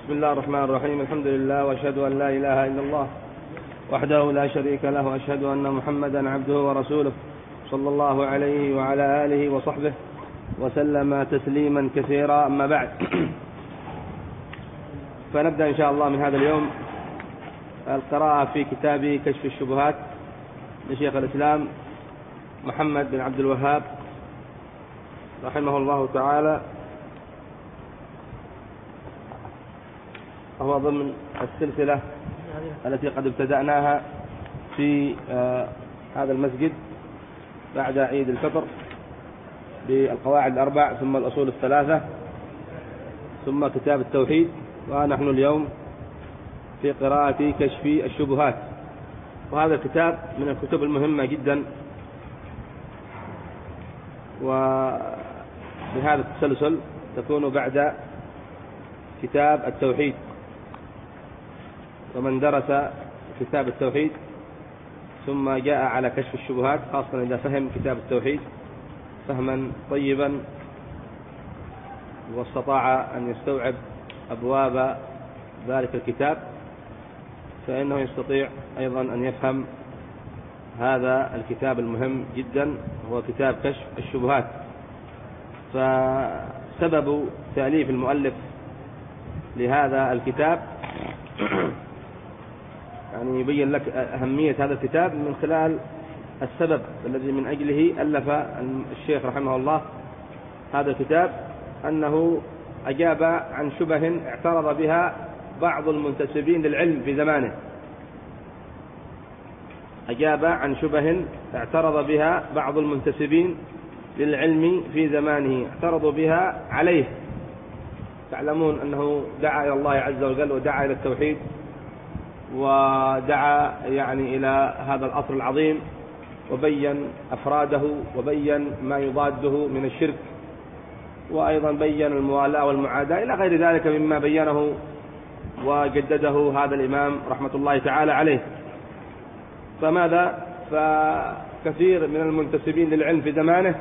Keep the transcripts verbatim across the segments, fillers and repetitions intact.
بسم الله الرحمن الرحيم. الحمد لله وأشهد أن لا إله إلا الله وحده لا شريك له، وأشهد أن محمدا عبده ورسوله صلى الله عليه وعلى آله وصحبه وسلم تسليما كثيرا. أما بعد، فنبدأ إن شاء الله من هذا اليوم القراءة في كتاب كشف الشبهات لشيخ الإسلام محمد بن عبد الوهاب رحمه الله تعالى، وهو ضمن السلسلة التي قد ابتدأناها في آه هذا المسجد بعد عيد الفطر بالقواعد الأربع، ثم الأصول الثلاثة، ثم كتاب التوحيد، ونحن اليوم في قراءة كشف الشبهات. وهذا الكتاب من الكتب المهمة جدا، وبهذا التسلسل تكون بعد كتاب التوحيد. ومن درس كتاب التوحيد ثم جاء على كشف الشبهات، خاصة إذا فهم كتاب التوحيد فهما طيبا واستطاع أن يستوعب أبواب ذلك الكتاب، فإنه يستطيع أيضا أن يفهم هذا الكتاب المهم جدا، هو كتاب كشف الشبهات. فسبب تأليف المؤلف لهذا الكتاب يعني يبين لك أهمية هذا الكتاب من خلال السبب الذي من أجله ألف الشيخ رحمه الله هذا الكتاب، أنه أجاب عن شبه اعترض بها بعض المنتسبين للعلم في زمانه. أجاب عن شبه اعترض بها بعض المنتسبين للعلم في زمانه، اعترضوا بها عليه. تعلمون أنه دعا إلى الله عز وجل، ودعا إلى التوحيد، ودعا يعني إلى هذا الأصل العظيم، وبين أفراده، وبين ما يضاده من الشرك، وأيضا بين الموالاة والمعاداة إلى غير ذلك مما بينه وجدده هذا الإمام رحمة الله تعالى عليه. فماذا؟ فكثير من المنتسبين للعلم في زمانه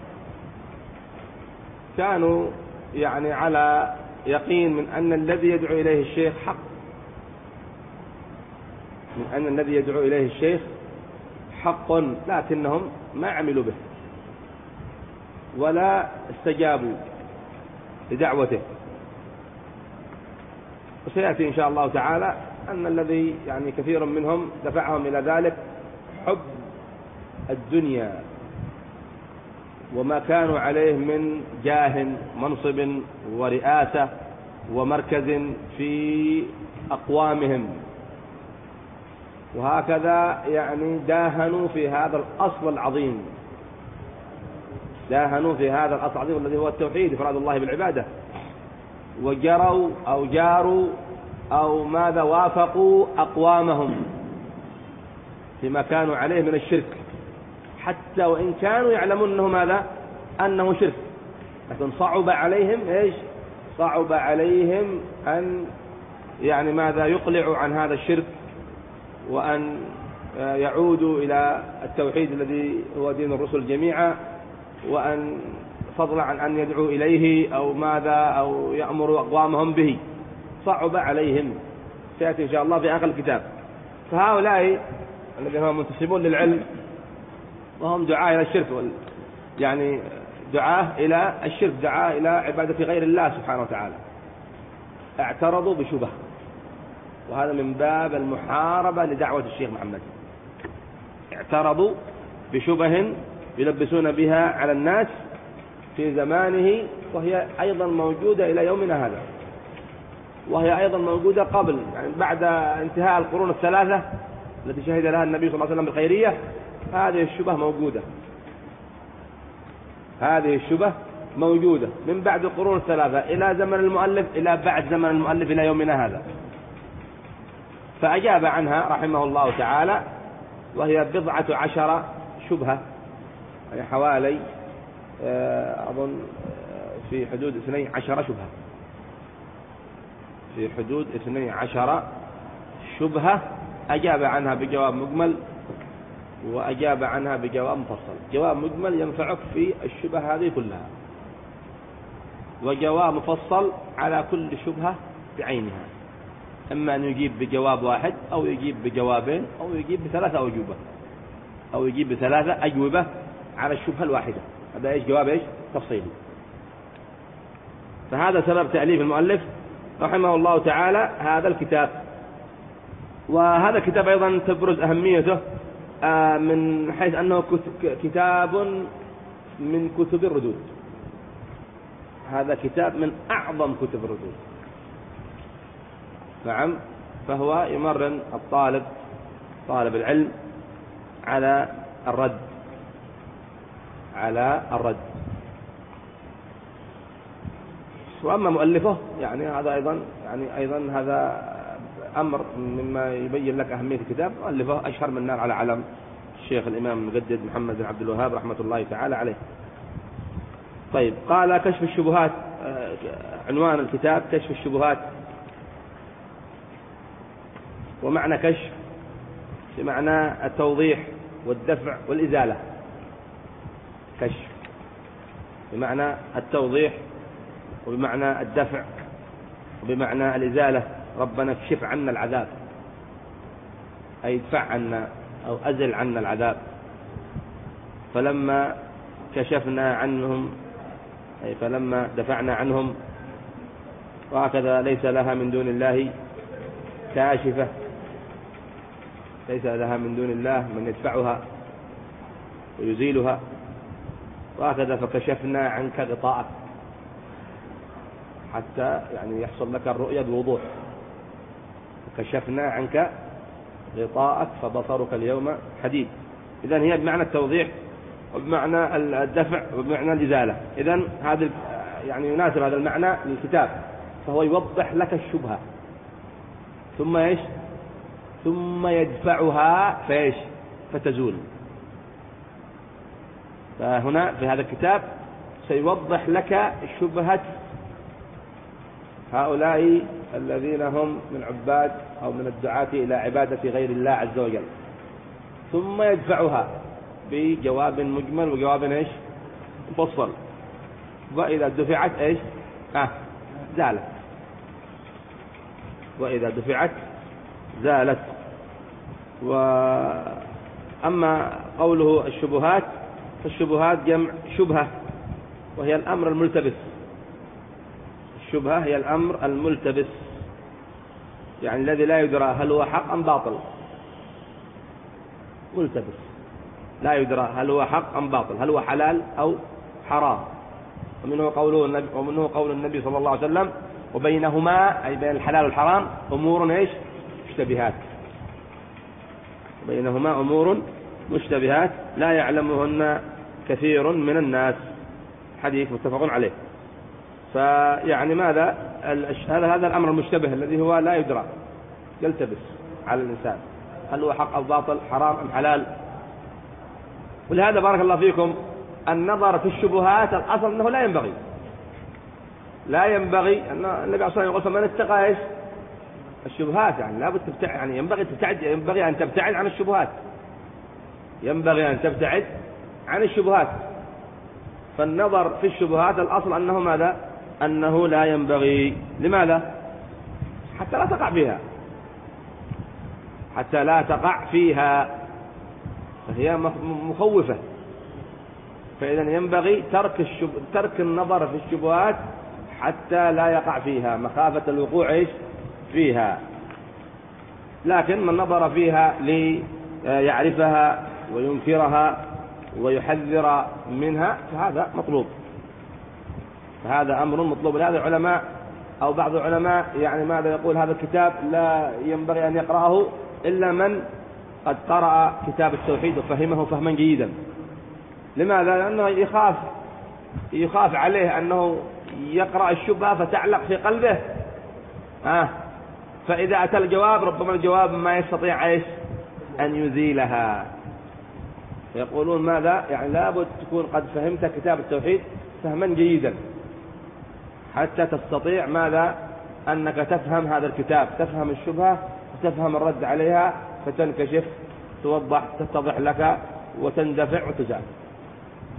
كانوا يعني على يقين من أن الذي يدعو إليه الشيخ حق، من أن الذي يدعو إليه الشيخ حق، لكنهم ما عملوا به ولا استجابوا لدعوته. وسيأتي إن شاء الله تعالى أن الذي يعني كثير منهم دفعهم إلى ذلك حب الدنيا وما كانوا عليه من جاه منصب ورئاسة ومركز في أقوامهم، وهكذا يعني داهنوا في هذا الأصل العظيم، داهنوا في هذا الأصل العظيم الذي هو التوحيد، إفراد الله بالعبادة، وجروا أو جاروا أو ماذا وافقوا أقوامهم فيما كانوا عليه من الشرك، حتى وإن كانوا يعلمون أنه ماذا؟ أنه شرك، لكن صعب عليهم إيش؟ صعب عليهم أن يعني ماذا؟ يقلعوا عن هذا الشرك، وأن يعودوا إلى التوحيد الذي هو دين الرسل جميعا، وأن فضلا عن أن يدعوا إليه أو ماذا أو يأمروا أقوامهم به، صعب عليهم. سيأتي إن شاء الله في آخر الكتاب. فهؤلاء الذين هم منتسبون للعلم وهم دعاة إلى الشرك، يعني دعاة إلى الشرك، دعاة إلى عبادة غير الله سبحانه وتعالى، اعترضوا بشبه، وهذا من باب المحاربة لدعوة الشيخ محمد. اعترضوا بشبه يلبسون بها على الناس في زمانه، وهي أيضا موجودة إلى يومنا هذا، وهي أيضا موجودة قبل يعني بعد انتهاء القرون الثلاثة التي شهد لها النبي صلى الله عليه وسلم بالخيرية. هذه الشبه موجودة، هذه الشبه موجودة من بعد القرون الثلاثة إلى زمن المؤلف، إلى بعد زمن المؤلف إلى يومنا هذا. فأجاب عنها رحمه الله تعالى، وهي بضعة عشر شبهة، يعني حوالي أظن في حدود اثني عشر شبهة، في حدود اثني عشر شبهة أجاب عنها بجواب مجمل، وأجاب عنها بجواب مفصل. جواب مجمل ينفعك في الشبهة هذه كلها، وجواب مفصل على كل شبهة بعينها، إما أن يجيب بجواب واحد أو يجيب بجوابين أو يجيب بثلاثة أجوبة أو يجيب بثلاثة أجوبة على الشبهة الواحدة. هذا إيش جواب إيش تفصيلي. فهذا سبب تأليف المؤلف رحمه الله تعالى هذا الكتاب. وهذا الكتاب أيضا تبرز أهميته من حيث أنه كتاب من كتب الردود. هذا كتاب من أعظم كتب الردود. نعم. فهو يمرن الطالب طالب العلم على الرد على الرد. وأما مؤلفه يعني هذا أيضا يعني أيضا هذا أمر مما يبين لك أهمية الكتاب. مؤلفه أشهر من نار على علم، الشيخ الإمام المجدد محمد بن عبد الوهاب رحمة الله تعالى عليه. طيب، قال كشف الشبهات. عنوان الكتاب كشف الشبهات. ومعنى كشف بمعنى التوضيح والدفع والإزالة. كشف بمعنى التوضيح وبمعنى الدفع وبمعنى الإزالة. ربنا اكشف عنا العذاب، أي ادفع عنا أو أزل عنا العذاب. فلما كشفنا عنهم أي فلما دفعنا عنهم، وهكذا ليس لها من دون الله كاشفة، ليس لها من دون الله من يدفعها ويزيلها. وهكذا فكشفنا عنك غطاءك حتى يعني يحصل لك الرؤية بوضوح. كشفنا عنك غطاءك فبصرك اليوم حديد. إذن هي بمعنى التوضيح وبمعنى الدفع وبمعنى الإزالة. إذن هذا يعني يناسب هذا المعنى للكتاب، فهو يوضح لك الشبهة ثم إيش ثم يدفعها فإيش فتزول. فهنا في هذا الكتاب سيوضح لك شبهة هؤلاء الذين هم من عباد أو من الدعاة إلى عبادة غير الله عز وجل، ثم يدفعها بجواب مجمل وجواب إيش مفصل. وإذا دفعت إيش آه زالت وإذا دفعت زالت. وأما قوله الشبهات فالشبهات جمع شبهة، وهي الأمر الملتبس. الشبهة هي الأمر الملتبس، يعني الذي لا يدرى هل هو حق أم باطل. ملتبس لا يدرى هل هو حق أم باطل، هل هو حلال أو حرام. ومنه قوله النبي ومنه قول النبي صلى الله عليه وسلم وبينهما أي بين الحلال والحرام أمور إيش مشتبهات. بينهما أمور مشتبهات لا يعلمهن كثير من الناس. حديث متفق عليه. فيعني ماذا هذا هذا الأمر المشتبه الذي هو لا يدرى يلتبس على الإنسان هل هو حق أو باطل، حرام أم حلال. ولهذا بارك الله فيكم النظر في الشبهات الأصل أنه لا ينبغي لا ينبغي أن النبي عليه الصلاة والسلام يقول من اتقى إيش الشبهات، يعني لا بد تبتعد، يعني ينبغي تبتعد ينبغي أن تبتعد عن الشبهات ينبغي أن تبتعد عن الشبهات. فالنظر في الشبهات الأصل أنه ماذا أنه لا ينبغي. لماذا؟ حتى لا تقع فيها حتى لا تقع فيها فهي مخوفة. فإذا ينبغي ترك الشب... ترك النظر في الشبهات حتى لا يقع فيها مخافة الوقوع إيش فيها. لكن من نظر فيها ليعرفها وينكرها ويحذر منها فهذا مطلوب، فهذا أمر مطلوب. لهذا العلماء أو بعض العلماء يعني ماذا يقول هذا الكتاب لا ينبغي أن يقرأه إلا من قد قرأ كتاب التوحيد وفهمه فهما جيدا. لماذا؟ لأنه يخاف يخاف عليه أنه يقرأ الشبهة فتعلق في قلبه آه. فإذا أتى الجواب ربما الجواب ما يستطيع إيش أن يزيلها. يقولون ماذا يعني لابد تكون قد فهمت كتاب التوحيد فهما جيدا حتى تستطيع ماذا أنك تفهم هذا الكتاب، تفهم الشبهة وتفهم الرد عليها فتنكشف توضح تتضح لك وتندفع وتزال.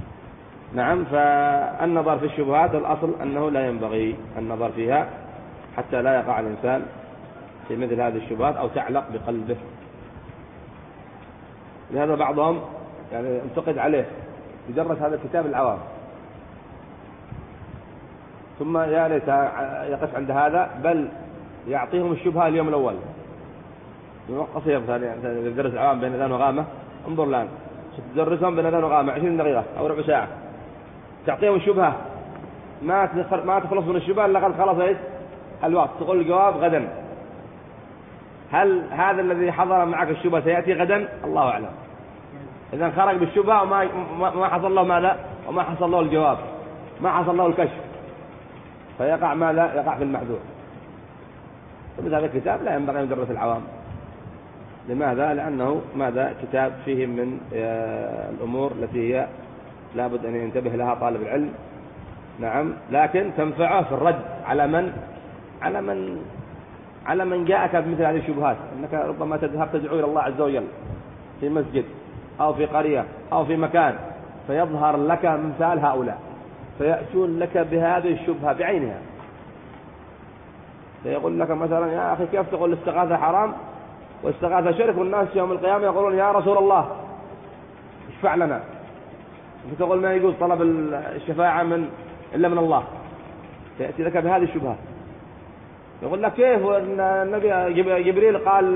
نعم. فالنظر في الشبهات الأصل أنه لا ينبغي النظر فيها حتى لا يقع الإنسان في مثل هذه الشبهات أو تعلق بقلبه. لهذا بعضهم يعني انتقد عليه يدرس هذا الكتاب العوام، ثم يا ليت يقف عند هذا، بل يعطيهم الشبهة اليوم الأول قصير، مثلا يدرس العوام بين أذان وغامة، انظر الآن تدرسهم بين أذان وغامة عشرين دقيقة أو ربع ساعة، تعطيهم الشبهة ما ما تخلص من الشبهة إلا قد خلص إيش الوقت، تقول الجواب غدا. هل هذا الذي حضر معك الشبهة سيأتي غدا؟ الله أعلم. إذا خرج بالشبهة وما ما حصل له ماذا؟ وما حصل له الجواب، ما حصل له الكشف، فيقع ماذا؟ يقع في المحذور. فمثل هذا الكتاب لا ينبغي أن يدرس العوام. لماذا؟ لأنه ماذا؟ كتاب فيه من الأمور التي هي لابد أن ينتبه لها طالب العلم، نعم، لكن تنفعه في الرد على من على من على من جاءك بمثل هذه الشبهات. أنك ربما تذهب تدعو إلى الله عز وجل في مسجد أو في قرية أو في مكان، فيظهر لك مثال هؤلاء فيأتون لك بهذه الشبهة بعينها، فيقول لك مثلا يا أخي كيف تقول الاستغاثة حرام والاستغاثة شرك، والناس يوم القيامة يقولون يا رسول الله اشفع لنا، تقول ما يجوز طلب الشفاعة من إلا من الله، فيأتي لك بهذه الشبهة. يقول لك كيف النبي جبريل قال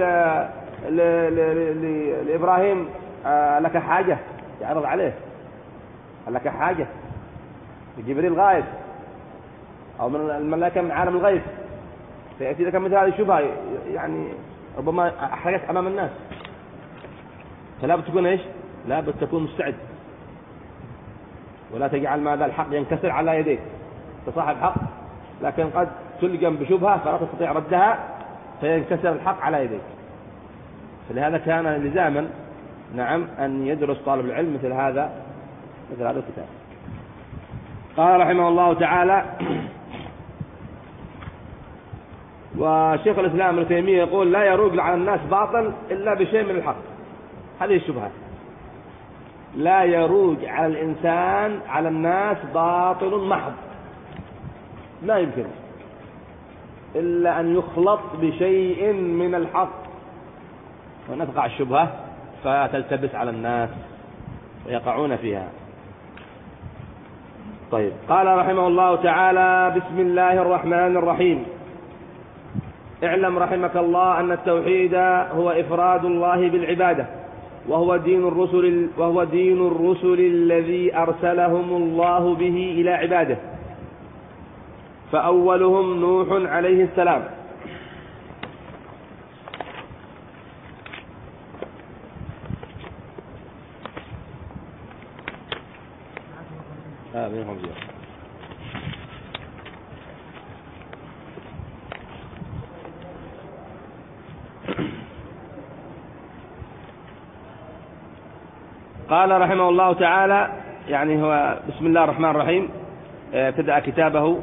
لإبراهيم لك حاجة، يعرض عليه لك حاجة، جبريل غائب أو من الملائكة من عالم الغيب، فيأتي لك مثل هذه الشبهة يعني ربما أحرجت أمام الناس. فلا بد تكون إيش؟ لا بد تكون مستعد، ولا تجعل ماذا الحق ينكسر على يديك. تصاحب حق لكن قد تلجم بشبهة فلا تستطيع ردها فينكسر الحق على يديك. فلهذا كان لزاما نعم أن يدرس طالب العلم مثل هذا مثل هذا الكتاب. قال رحمه الله تعالى: وشيخ الإسلام ابن تيمية يقول: لا يروج على الناس باطل إلا بشيء من الحق. هذه الشبهة، لا يروج على الإنسان على الناس باطل محض، لا يمكن إلا أن يخلط بشيء من الحق، ونفقع الشبهة فتلتبس على الناس ويقعون فيها. طيب، قال رحمه الله تعالى: بسم الله الرحمن الرحيم. اعلم رحمك الله أن التوحيد هو إفراد الله بالعبادة، وهو دين الرسل وهو دين الرسل الذي أرسلهم الله به إلى عباده، فأولهم نوح عليه السلام، آه قال رحمه الله تعالى، يعني هو بسم الله الرحمن الرحيم، ابتدأ كتابه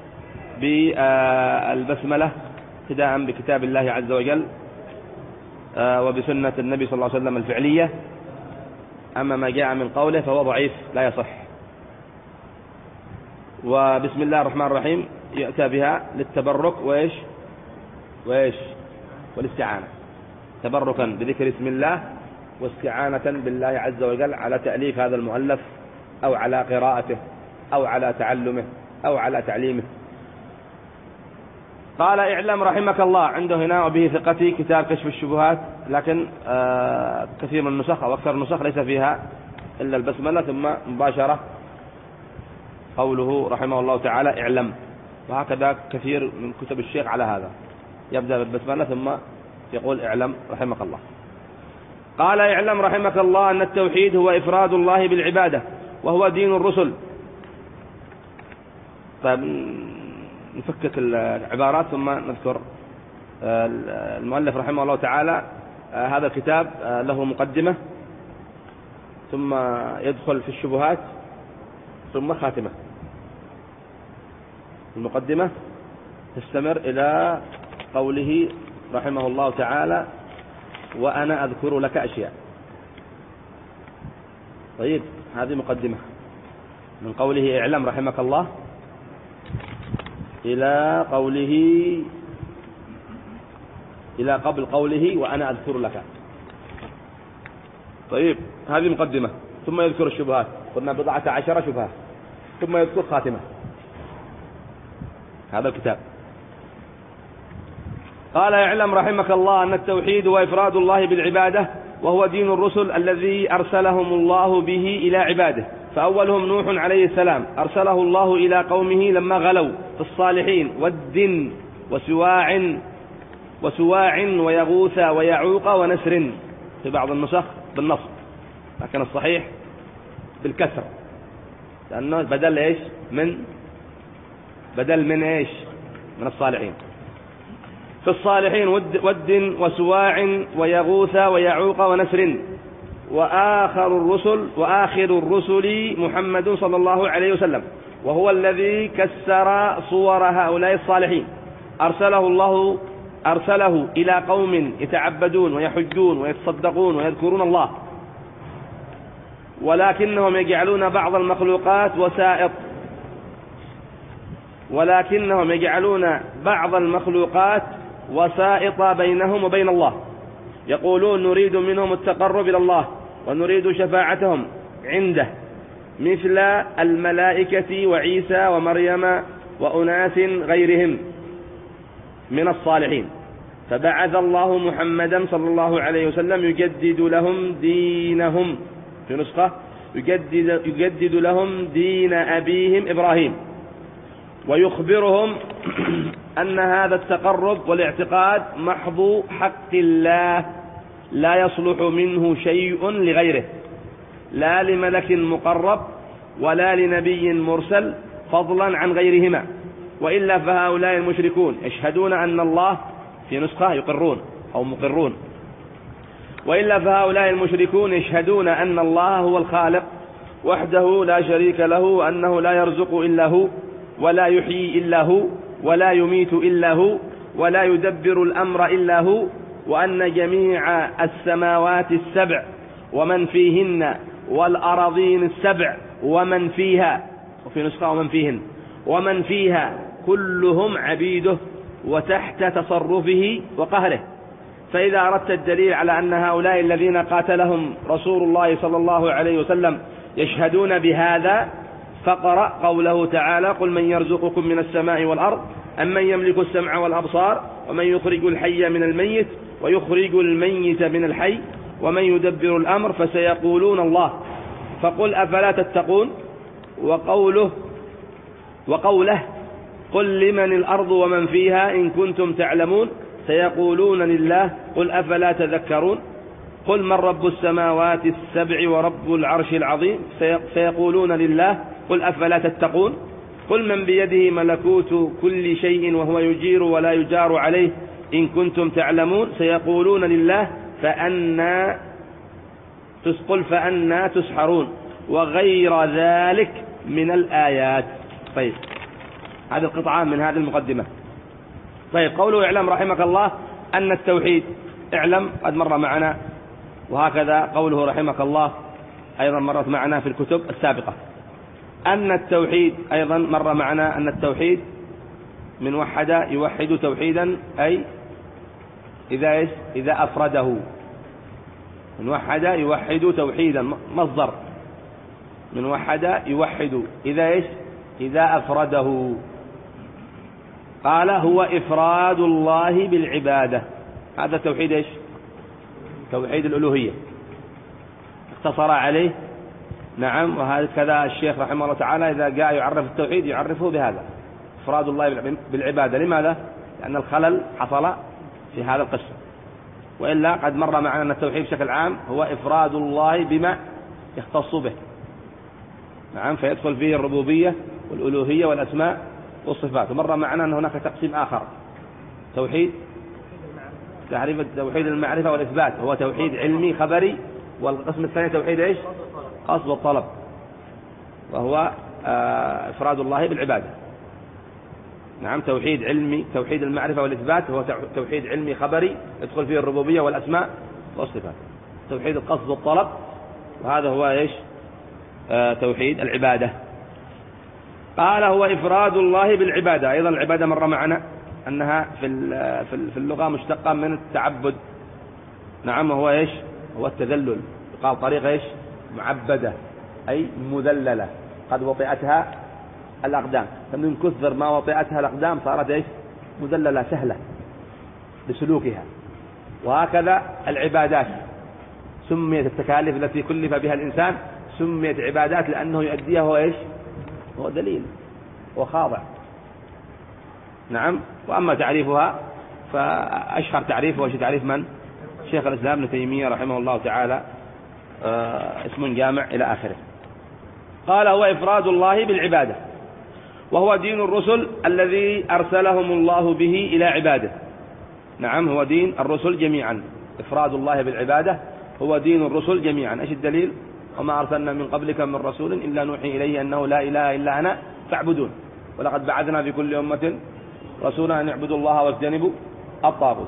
بالبسملة ابتداء بكتاب الله عز وجل وبسنة النبي صلى الله عليه وسلم الفعلية. أما ما جاء من قوله فهو ضعيف لا يصح. وبسم الله الرحمن الرحيم يأتى بها للتبرك وإيش وإيش والاستعانة، تبركا بذكر اسم الله واستعانة بالله عز وجل على تأليف هذا المؤلف أو على قراءته أو على تعلمه أو على تعليمه. قال: اعلم رحمك الله. عنده هنا وبه ثقتي كتاب كشف الشبهات، لكن آه كثير من النسخ أو أكثر النسخ ليس فيها إلا البسملة ثم مباشرة قوله رحمه الله تعالى اعلم، وهكذا كثير من كتب الشيخ على هذا، يبدأ بالبسملة ثم يقول اعلم رحمك الله. قال: اعلم رحمك الله أن التوحيد هو إفراد الله بالعبادة، وهو دين الرسل. طيب نفكك العبارات ثم نذكر. المؤلف رحمه الله تعالى هذا الكتاب له مقدمة ثم يدخل في الشبهات ثم خاتمة. المقدمة تستمر إلى قوله رحمه الله تعالى: وأنا أذكر لك أشياء. طيب، هذه مقدمة من قوله اعلم رحمك الله إلى قوله إلى قبل قوله وأنا أذكر لك. طيب هذه مقدمة، ثم يذكر الشبهات، قلنا بضعة عشر شبهة، ثم يذكر خاتمة هذا الكتاب. قال: اعلم رحمك الله أن التوحيد هو إفراد الله بالعبادة، وهو دين الرسل الذي أرسلهم الله به إلى عباده. فأولهم نوح عليه السلام، أرسله الله إلى قومه لما غلوا في الصالحين ود وسواع وسواع ويغوث ويعوق ونسر، في بعض النسخ بالنصب، لكن الصحيح بالكسر، لأنه بدل إيش من بدل من إيش من الصالحين. في الصالحين ود, ود وسواع ويغوث ويعوق ونسر. وآخر الرسل وآخر الرسل محمد صلى الله عليه وسلم، وهو الذي كسر صور هؤلاء الصالحين. أرسله الله أرسله إلى قوم يتعبدون ويحجون ويتصدقون ويذكرون الله، ولكنهم يجعلون بعض المخلوقات وسائط ولكنهم يجعلون بعض المخلوقات وسائط بينهم وبين الله. يقولون نريد منهم التقرب إلى الله ونريد شفاعتهم عنده، مثل الملائكة وعيسى ومريم وأناس غيرهم من الصالحين. فبعث الله محمدا صلى الله عليه وسلم يجدد لهم دينهم، في نسخة يجدد, يجدد لهم دين أبيهم إبراهيم، ويخبرهم أن هذا التقرب والاعتقاد محض حق الله، لا يصلح منه شيء لغيره، لا لملك مقرب ولا لنبي مرسل، فضلا عن غيرهما. وإلا فهؤلاء المشركون يشهدون أن الله، في نسخة يقرون أو مقرون، وإلا فهؤلاء المشركون يشهدون أن الله هو الخالق وحده لا شريك له، وأنه لا يرزق إلا هو، ولا يحيي إلا هو، ولا يميت إلا هو، ولا يدبر الأمر إلا هو، وأن جميع السماوات السبع ومن فيهن والأراضين السبع ومن فيها، وفي نسخة ومن فيهن ومن فيها كلهم عبيده وتحت تصرفه وقهره. فإذا أردت الدليل على أن هؤلاء الذين قاتلهم رسول الله صلى الله عليه وسلم يشهدون بهذا، فقرأ قوله تعالى: قل من يرزقكم من السماء والأرض أم من يملك السمع والأبصار ومن يخرج الحي من الميت ويخرج الميت من الحي ومن يدبر الأمر فسيقولون الله، فقل أفلا تتقون. وقوله وقوله قل لمن الأرض ومن فيها إن كنتم تعلمون سيقولون لله قل أفلا تذكرون. قل من رب السماوات السبع ورب العرش العظيم سيقولون لله قل أفلا تتقون. قل من بيده ملكوت كل شيء وهو يجير ولا يجار عليه إن كنتم تعلمون سيقولون لله فأنا قل فأنا تسحرون، وغير ذلك من الآيات. طيب هذه القطعة من هذه المقدمة. طيب قوله اعلم رحمك الله أن التوحيد، اعلم قد مر معنا، وهكذا قوله رحمك الله أيضا مرت معنا في الكتب السابقة. أن التوحيد أيضا مر معنا أن التوحيد من وحد يوحد توحيدا، أي إذا إذا أفرده، من وحد يوحد توحيدا مصدر، من وحد يوحد إذا إيش إذا أفرده. قال هو إفراد الله بالعبادة، هذا توحيد إيش توحيد الألوهية اختصر عليه. نعم، وهكذا الشيخ رحمه الله تعالى إذا جاء يعرف التوحيد يعرفه بهذا إفراد الله بالعبادة. لماذا؟ لأن الخلل حصل في هذا القسم، وإلا قد مر معنا أن التوحيد بشكل عام هو إفراد الله بما يختص به. نعم، فيدخل فيه الربوبية والألوهية والأسماء والصفات. ومر معنا أن هناك تقسيم آخر، توحيد تعريف توحيد المعرفة والإثبات، هو توحيد علمي خبري، والقسم الثاني توحيد إيش قصد والطلب، وهو إفراد الله بالعبادة. نعم، توحيد علمي توحيد المعرفة والإثبات هو توحيد علمي خبري يدخل فيه الربوبية والأسماء والصفات. توحيد القصد والطلب، وهذا هو إيش آه توحيد العبادة. قال هو إفراد الله بالعبادة. أيضا العبادة مر معنا أنها في في اللغة مشتقة من التعبد. نعم، هو إيش؟ هو التذلل. قال طريقة إيش؟ معبدة أي مذللة، قد وطئتها الأقدام، فمن كثر ما وطئتها الأقدام صارت إيش؟ مذللة سهلة لسلوكها. وهكذا العبادات سميت، التكاليف التي كلف بها الإنسان سميت عبادات لأنه يؤديها هو إيش؟ هو دليل وخاضع. نعم. وأما تعريفها فأشهر تعريف هو تعريف من؟ شيخ الإسلام ابن تيمية رحمه الله تعالى، آه اسم جامع إلى آخره. قال هو إفراد الله بالعبادة، وهو دين الرسل الذي أرسلهم الله به إلى عباده. نعم، هو دين الرسل جميعا. إفراد الله بالعبادة هو دين الرسل جميعا. إيش الدليل؟ وما أرسلنا من قبلك من رسول إلا نوحي إليه أنه لا إله إلا أنا فاعبدون، ولقد بعثنا في كل أمة رسولا أن يعبدوا الله واجتنبوا الطاغوت.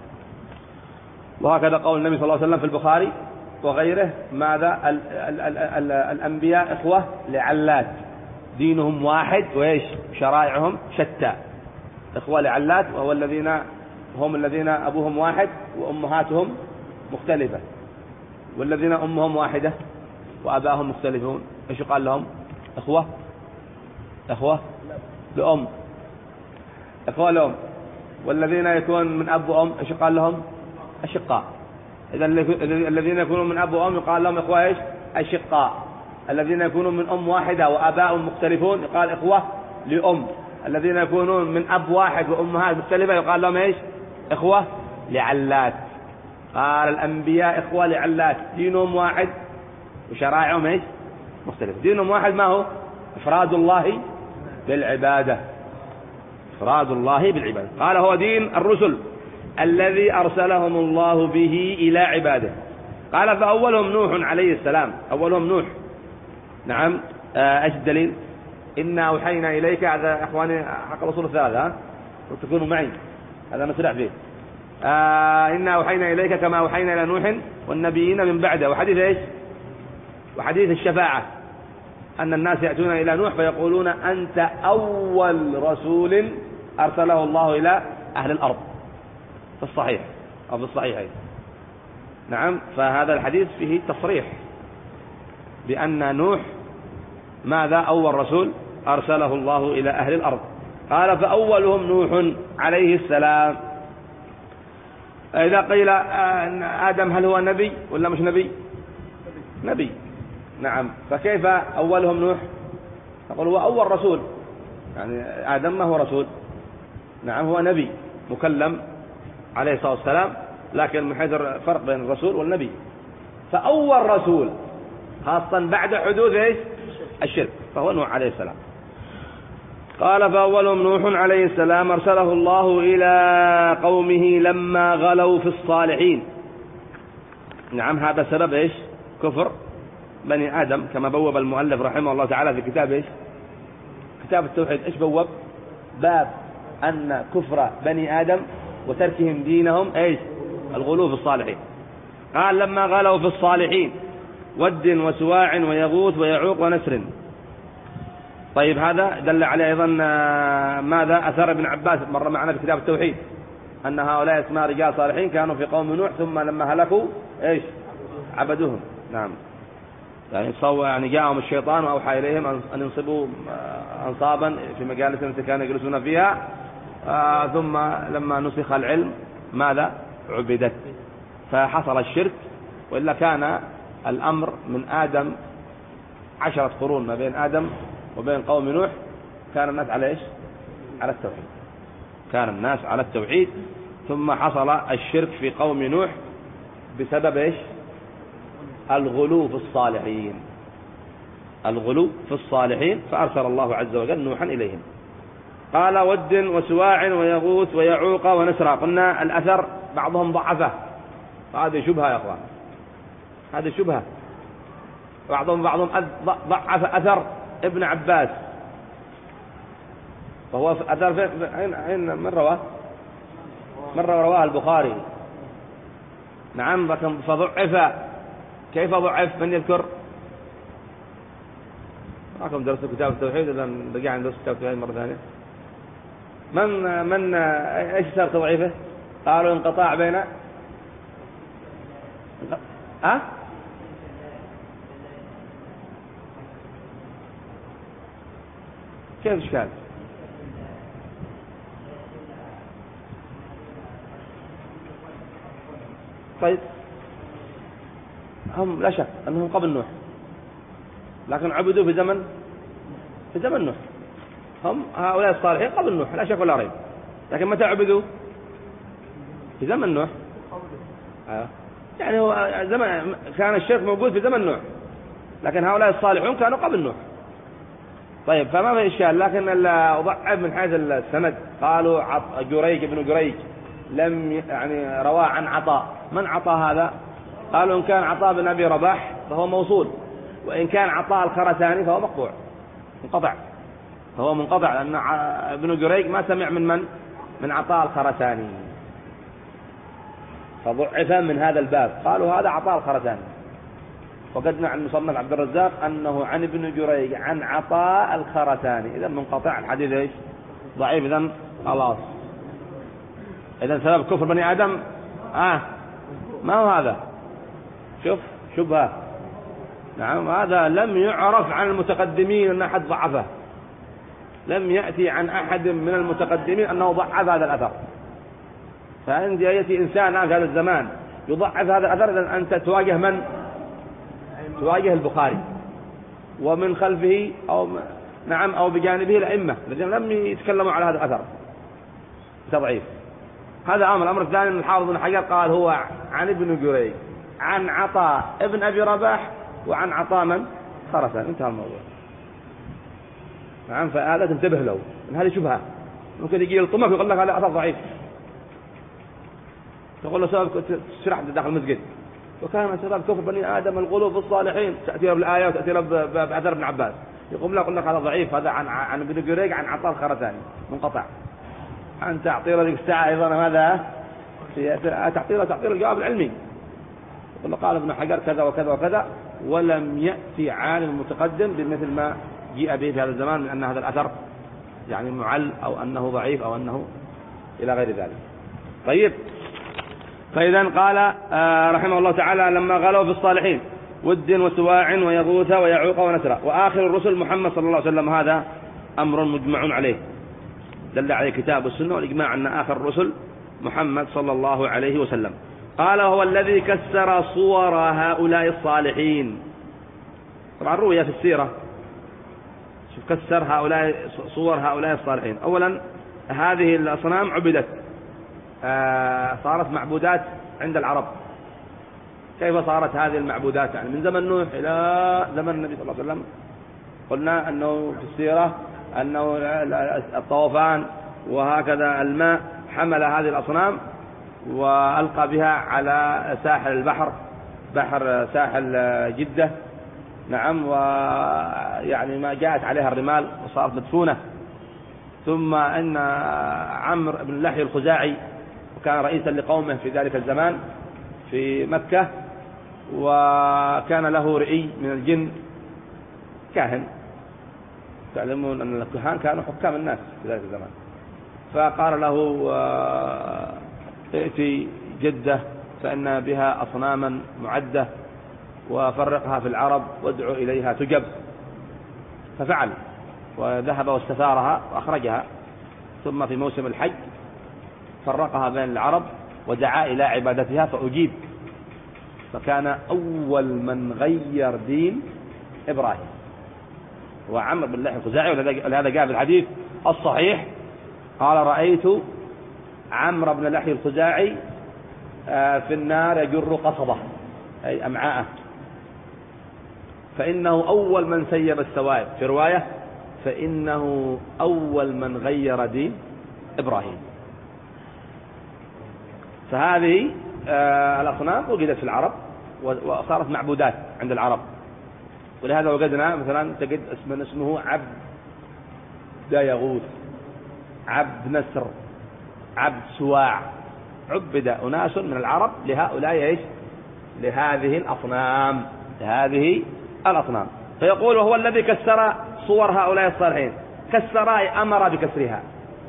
وهكذا قول النبي صلى الله عليه وسلم في البخاري وغيره: ماذا؟ ال ال ال ال الأنبياء إخوة لعلات، دينهم واحد وإيش؟ شرائعهم شتى. إخوة لعلات، وهو الذين هم الذين أبوهم واحد وأمهاتهم مختلفة، والذين أمهم واحدة وأباهم مختلفون. إيش قال لهم؟ إخوة إخوة لأم إخوة لأم. والذين يكون من أب وأم إيش قال لهم؟ أشقاء. إذا الذين يكونون من أب وأم يقال لهم إخوة إيش؟ أشقاء. الذين يكونون من أم واحدة وآباء مختلفون يقال إخوة لأم. الذين يكونون من أب واحد وأمهات مختلفة يقال لهم إيش؟ إخوة لعلات. قال الأنبياء إخوة لعلات، دينهم واحد وشرائعهم إيش؟ مختلفة. دينهم واحد ما هو؟ إفراد الله بالعبادة. إفراد الله بالعبادة. قال هو دين الرسل الذي أرسلهم الله به إلى عباده. قال فأولهم نوح عليه السلام. أولهم نوح. نعم. ايش الدليل؟ إنا أوحينا إليك. هذا أخواني حق الأصول الثلاثة، تكونوا معي، هذا مسرع فيه. آه إنا أوحينا إليك كما أوحينا إلى نوح والنبيين من بعده. وحديث إيش؟ وحديث الشفاعة، أن الناس يأتون إلى نوح فيقولون أنت أول رسول أرسله الله إلى أهل الأرض، في الصحيح أو في الصحيحين. نعم. فهذا الحديث فيه تصريح بأن نوح ماذا؟ أول رسول أرسله الله إلى أهل الأرض. قال فأولهم نوح عليه السلام. إذا قيل آدم هل هو نبي ولا مش نبي؟ نبي. نعم. فكيف أولهم نوح؟ نقول هو أول رسول، يعني آدم ما هو رسول؟ نعم، هو نبي مكلم عليه الصلاة والسلام، لكن من حيث الفرق بين الرسول والنبي، فأول رسول خاصة بعد حدوث إيش؟ الشرك، فهو نوح عليه السلام. قال فأولهم نوح عليه السلام أرسله الله إلى قومه لما غلوا في الصالحين. نعم. هذا سبب إيش؟ كفر بني آدم، كما بوب المؤلف رحمه الله تعالى في كتاب إيش؟ كتاب التوحيد. إيش بوب؟ باب أن كفر بني آدم وتركهم دينهم إيش؟ الغلو في الصالحين. قال لما غلوا في الصالحين ود وسواع ويغوث ويعوق ونسر. طيب هذا دل عليه أيضا ماذا؟ أثر ابن عباس مر معنا في كتاب التوحيد أن هؤلاء اسماء رجال صالحين كانوا في قوم نوح ثم لما هلكوا إيش؟ عبدوهم. نعم. يعني صو يعني جاءهم الشيطان وأوحى إليهم أن ينصبوا أنصابا في مجالس التي كانوا يجلسون فيها، آه ثم لما نسخ العلم ماذا؟ عبدت، فحصل الشرك. وإلا كان الأمر من آدم عشرة قرون ما بين آدم وبين قوم نوح، كان الناس على إيش؟ على التوحيد. كان الناس على التوحيد، ثم حصل الشرك في قوم نوح بسبب إيش؟ الغلو في الصالحين. الغلو في الصالحين، فأرسل الله عز وجل نوحا إليهم. قال ود وسواع ويغوث ويعوق ونسرا. قلنا الأثر بعضهم ضعفه، هذه شبهة يا أخوان، هذه شبهة. بعضهم بعضهم ضعف أثر ابن عباس، فهو أثر في من رواه؟ من رواه البخاري. نعم. فضعف. كيف ضعف؟ من يذكر؟ معكم درسوا كتاب التوحيد إذا رجعنا ندرس كتاب التوحيد مرة ثانية. من من إيش صار تضعيفه؟ قالوا انقطاع بين ها؟ كيف إشكال؟ طيب هم لا شك أنهم قبل نوح، لكن عبدوا في زمن في زمن نوح. هم هؤلاء الصالحين قبل نوح لا شك ولا ريب، لكن متى عبدوا؟ في زمن نوح. آه. يعني هو زمن كان الشرك موجود في زمن نوح، لكن هؤلاء الصالحون كانوا قبل نوح. طيب فما في إشكال، لكن أضعف من حيث السند. قالوا جريج ابن جريج لم يعني رواه عن عطاء. من عطاء هذا؟ قالوا إن كان عطاء بن أبي رباح فهو موصول، وإن كان عطاء الخرساني فهو مقطوع منقطع، فهو منقطع، لأن ابن جريج ما سمع من من؟ من عطاء الخرساني، فضعف من هذا الباب. قالوا هذا عطاء الخرساني. وقدنا عن مصنف عبد الرزاق أنه عن ابن جريج عن عطاء الخرساني، إذا منقطع الحديث إيش؟ ضعيف. إذا خلاص، إذا سبب كفر بني آدم آه ما هو هذا؟ شوف شبهة. نعم هذا لم يعرف عن المتقدمين أن أحد ضعفه، لم يأتي عن أحد من المتقدمين أنه ضعف هذا الأثر. فعند يأتي إنسان في هذا الزمان يضعف هذا الأثر، إذا أنت تواجه من؟ تواجه البخاري ومن خلفه أو نعم أو بجانبه الأئمة الذين لم يتكلموا على هذا الأثر تضعيف. هذا أمر. الأمر الثاني من الحافظ بن حجر قال هو عن ابن جريج عن عطاء ابن أبي رباح وعن عطاء من؟ خرسان. انتهى الموضوع. نعم فهذا تنتبه له، من هذه شبهة. ممكن يجي يلطمك ويقول لك هذا أثر ضعيف، تقول له سبب تشرح داخل المسجد وكان سبب كفر بني آدم الغلو في الصالحين، تأثير بالآية وتأثير بأثر ابن عباس، يقول له يقول لك هذا ضعيف، هذا عن عن ابن جريج عن عطاء الخرساني منقطع. أن تعطير ذيك الساعة أيضا ماذا؟ تعطير تعطير الجواب العلمي، يقول له قال ابن حجر كذا وكذا وكذا، ولم يأتي عالم متقدم بمثل ما جاء به في هذا الزمان من أن هذا الأثر يعني معل أو أنه ضعيف أو أنه إلى غير ذلك. طيب فإذا قال آه رحمه الله تعالى لما غلوا في الصالحين ود وسواع ويغوث ويعوق ونسرا، وآخر الرسل محمد صلى الله عليه وسلم، هذا أمر مجمع عليه، دل عليه كتاب السنة والإجماع أن آخر الرسل محمد صلى الله عليه وسلم. قال هو الذي كسر صور هؤلاء الصالحين. طبعا روي في السيرة شوف كسر هؤلاء صور هؤلاء الصالحين. أولا هذه الأصنام عبدت آه صارت معبودات عند العرب. كيف صارت هذه المعبودات؟ يعني من زمن نوح إلى زمن النبي صلى الله عليه وسلم. قلنا أنه في السيرة أنه الطوفان وهكذا الماء حمل هذه الأصنام وألقى بها على ساحل البحر، بحر ساحل جدة. نعم ويعني ما جاءت عليها الرمال وصارت مدفونة. ثم أن عمرو بن اللحي الخزاعي وكان رئيسا لقومه في ذلك الزمان في مكة، وكان له رئي من الجن كاهن. تعلمون أن الكهان كانوا حكام الناس في ذلك الزمان. فقال له ائتي جدة فإن بها أصناما معدة وفرقها في العرب وادعو إليها تجب. ففعل وذهب واستثارها وأخرجها، ثم في موسم الحج فرقها بين العرب ودعا إلى عبادتها فأجيب. فكان أول من غير دين إبراهيم وعمرو بن اللحي الخزاعي، ولهذا جاء في الحديث الصحيح قال رأيت عمرو بن اللحي الخزاعي في النار يجر قصبه أي أمعاءه، فإنه أول من سيب السوائب. في رواية فإنه أول من غير دين إبراهيم. فهذه الأصنام وجدت في العرب وصارت معبودات عند العرب. ولهذا وجدنا مثلا تجد اسم اسمه عبد يغوث، عبد نسر، عبد سواع. عبد أناس من العرب لهؤلاء ايش؟ لهذه الأصنام، لهذه الأصنام. فيقول وهو الذي كسر صور هؤلاء الصالحين. كسر أي أمر بكسرها.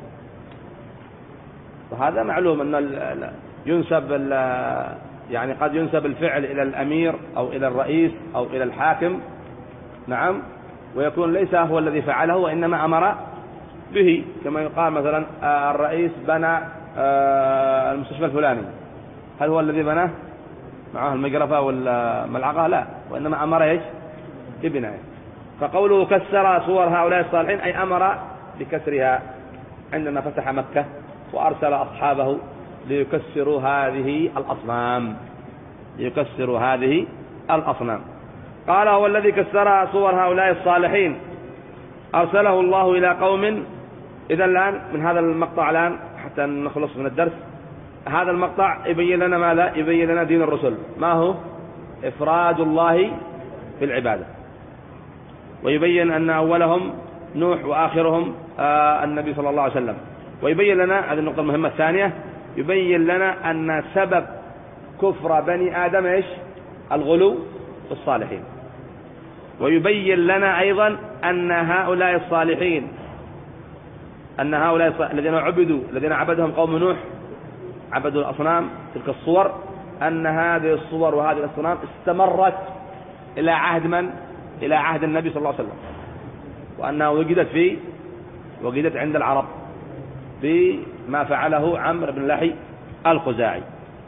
وهذا معلوم أن ينسب يعني قد ينسب الفعل إلى الأمير أو إلى الرئيس أو إلى الحاكم، نعم، ويكون ليس هو الذي فعله وإنما أمر به، كما يقال مثلا الرئيس بنى المستشفى الفلاني، هل هو الذي بناه معه المجرفة والملعقة؟ لا، وإنما أمر ايش ببنائه. فقوله كسر صور هؤلاء الصالحين أي أمر بكسرها عندما فتح مكة وأرسل أصحابه ليكسروا هذه الأصنام ليكسروا هذه الأصنام. قال هو الذي كسر صور هؤلاء الصالحين أرسله الله إلى قوم. إذا الآن من هذا المقطع الآن حتى نخلص من الدرس، هذا المقطع يبين لنا ماذا؟ يبين لنا دين الرسل، ما هو؟ إفراد الله بالعبادة، ويبين أن أولهم نوح وآخرهم آه النبي صلى الله عليه وسلم. ويبين لنا هذه النقطة المهمة الثانية، يبين لنا أن سبب كفر بني آدم إيش؟ الغلو في الصالحين. ويبين لنا أيضا أن هؤلاء الصالحين أن هؤلاء الذين عبدوا الذين عبدهم قوم نوح عبدوا الأصنام تلك الصور، أن هذه الصور وهذه الأصنام استمرت إلى عهد من؟ إلى عهد النبي صلى الله عليه وسلم، وأنها وجدت في وجدت عند العرب بما فعله عمرو بن لحي الخزاعي.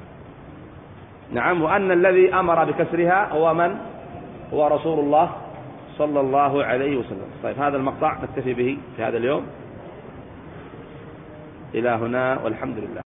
نعم، وأن الذي أمر بكسرها هو من؟ هو رسول الله صلى الله عليه وسلم. طيب، هذا المقطع نكتفي به في هذا اليوم إلى هنا، والحمد لله.